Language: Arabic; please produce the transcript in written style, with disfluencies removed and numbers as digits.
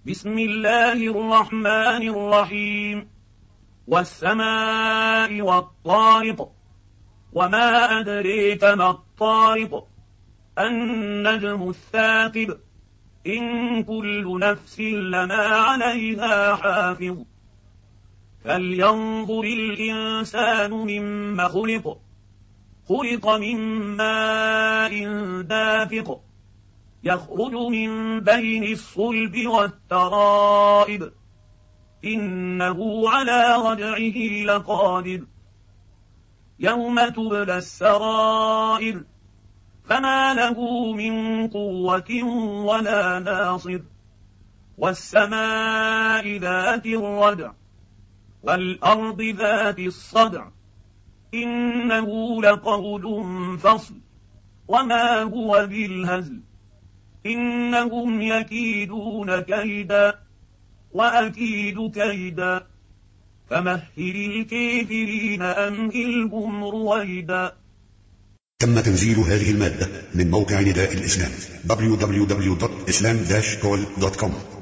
بسم الله الرحمن الرحيم. والسماء والطارق، وما أدريك ما الطارق، النجم الثاقب، إن كل نفس لما عليها حافظ. فلينظر الإنسان مما خلق، خلق من ماء دافق، يخرج من بين الصلب والترائب، إنه على رجعه لقادر. يوم تبلى السرائر، فما له من قوة ولا ناصر. والسماء ذات الردع، والأرض ذات الصدع، إنه لقول فصل، وما هو بالهزل. إنهم يكيدون كيدا، وأكيد كيدا، فمهل الكافرين أمهلهم رويدا. تم تنزيل هذه المادة من موقع نداء الإسلام www.islam-call.com.